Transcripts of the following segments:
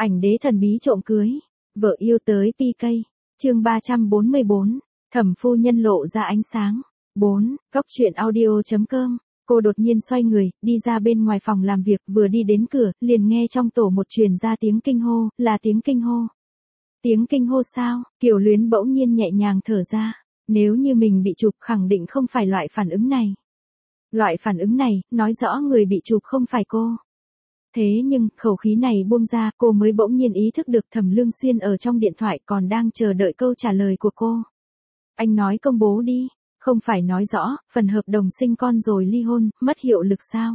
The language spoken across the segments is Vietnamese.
Ảnh đế thần bí trộm cưới. Vợ yêu tới PK. Chương 344. Thẩm phu nhân lộ ra ánh sáng. 4. Góc truyện audio.com. Cô đột nhiên xoay người, đi ra bên ngoài phòng làm việc, vừa đi đến cửa, liền nghe trong tổ một truyền ra tiếng kinh hô, là tiếng kinh hô. Tiếng kinh hô sao? Kiều Luyến bỗng nhiên nhẹ nhàng thở ra. Nếu như mình bị chụp khẳng định không phải loại phản ứng này. Loại phản ứng này, nói rõ người bị chụp không phải cô. Thế nhưng, khẩu khí này buông ra, cô mới bỗng nhiên ý thức được Thẩm Lương Xuyên ở trong điện thoại còn đang chờ đợi câu trả lời của cô. Anh nói công bố đi, không phải nói rõ, phần hợp đồng sinh con rồi ly hôn, mất hiệu lực sao?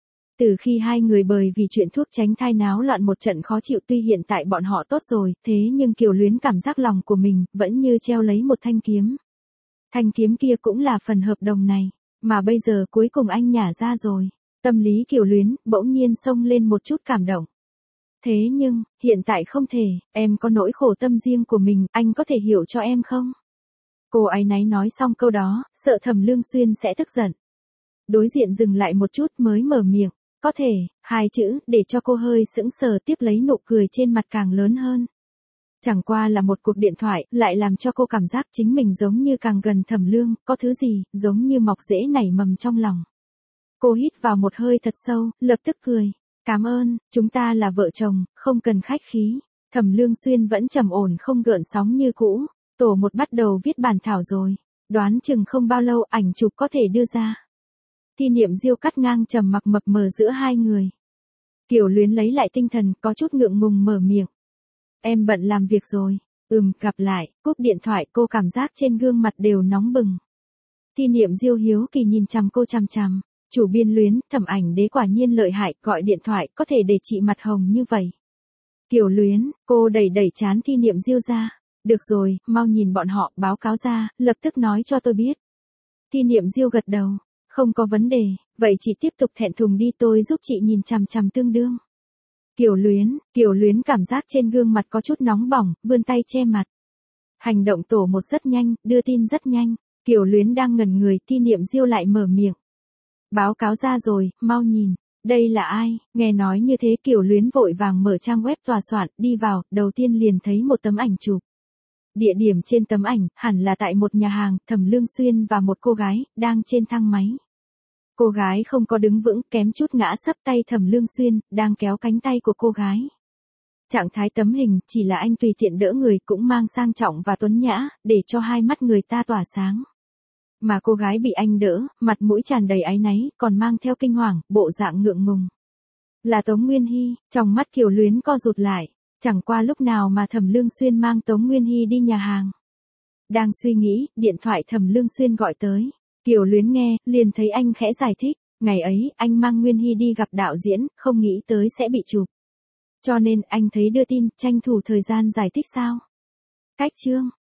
Từ khi hai người bởi vì chuyện thuốc tránh thai náo loạn một trận khó chịu, tuy hiện tại bọn họ tốt rồi, thế nhưng Kiều Luyến cảm giác lòng của mình vẫn như treo lấy một thanh kiếm. Thanh kiếm kia cũng là phần hợp đồng này, mà bây giờ cuối cùng anh nhả ra rồi. Tâm lý Kiều Luyến bỗng nhiên xông lên một chút cảm động. Thế nhưng, hiện tại không thể, em có nỗi khổ tâm riêng của mình, anh có thể hiểu cho em không? Cô áy náy nói xong câu đó, sợ Thẩm Lương Xuyên sẽ tức giận. Đối diện dừng lại một chút mới mở miệng, có thể, hai chữ, để cho cô hơi sững sờ, tiếp lấy nụ cười trên mặt càng lớn hơn. Chẳng qua là một cuộc điện thoại, lại làm cho cô cảm giác chính mình giống như càng gần Thẩm Lương, có thứ gì, giống như mọc rễ nảy mầm trong lòng. Cô hít vào một hơi thật sâu, lập tức cười. Cảm ơn, chúng ta là vợ chồng, không cần khách khí. Thẩm Lương Xuyên vẫn trầm ổn không gợn sóng như cũ. Tổ một bắt đầu viết bản thảo rồi. Đoán chừng không bao lâu ảnh chụp có thể đưa ra. Thi Niệm Diêu cắt ngang trầm mặc mập mờ giữa hai người. Kiều Luyến lấy lại tinh thần, có chút ngượng ngùng mở miệng. Em bận làm việc rồi. Gặp lại, cúp điện thoại, cô cảm giác trên gương mặt đều nóng bừng. Thi Niệm Diêu hiếu kỳ nhìn chằm cô chằm chằm. Chủ biên Luyến, Thẩm ảnh đế quả nhiên lợi hại, gọi điện thoại có thể để chị mặt hồng như vậy. Kiều Luyến, cô đẩy trán Thi Niệm Diêu ra. Được rồi, mau nhìn bọn họ, báo cáo ra, lập tức nói cho tôi biết. Thi Niệm Diêu gật đầu. Không có vấn đề, vậy chị tiếp tục thẹn thùng đi, tôi giúp chị nhìn chằm chằm tương đương. Kiều Luyến cảm giác trên gương mặt có chút nóng bỏng, vươn tay che mặt. Hành động tổ một rất nhanh, đưa tin rất nhanh. Kiều Luyến đang ngẩn người, Thi Niệm Diêu lại mở miệng. Báo cáo ra rồi, mau nhìn. Đây là ai? Nghe nói như thế Kiều Luyến vội vàng mở trang web tòa soạn, đi vào, đầu tiên liền thấy một tấm ảnh chụp. Địa điểm trên tấm ảnh, hẳn là tại một nhà hàng, Thẩm Lương Xuyên và một cô gái, đang trên thang máy. Cô gái không có đứng vững, kém chút ngã sấp, tay Thẩm Lương Xuyên, đang kéo cánh tay của cô gái. Trạng thái tấm hình, chỉ là anh tùy tiện đỡ người, cũng mang sang trọng và tuấn nhã, để cho hai mắt người ta tỏa sáng. Mà cô gái bị anh đỡ, mặt mũi tràn đầy áy náy, còn mang theo kinh hoàng, bộ dạng ngượng ngùng. Là Tống Nguyên Hy, trong mắt Kiều Luyến co rụt lại. Chẳng qua lúc nào mà Thẩm Lương Xuyên mang Tống Nguyên Hy đi nhà hàng. Đang suy nghĩ, điện thoại Thẩm Lương Xuyên gọi tới. Kiều Luyến nghe, liền thấy anh khẽ giải thích. Ngày ấy, anh mang Nguyên Hy đi gặp đạo diễn, không nghĩ tới sẽ bị chụp. Cho nên, anh thấy đưa tin, tranh thủ thời gian giải thích sao. Cách chương.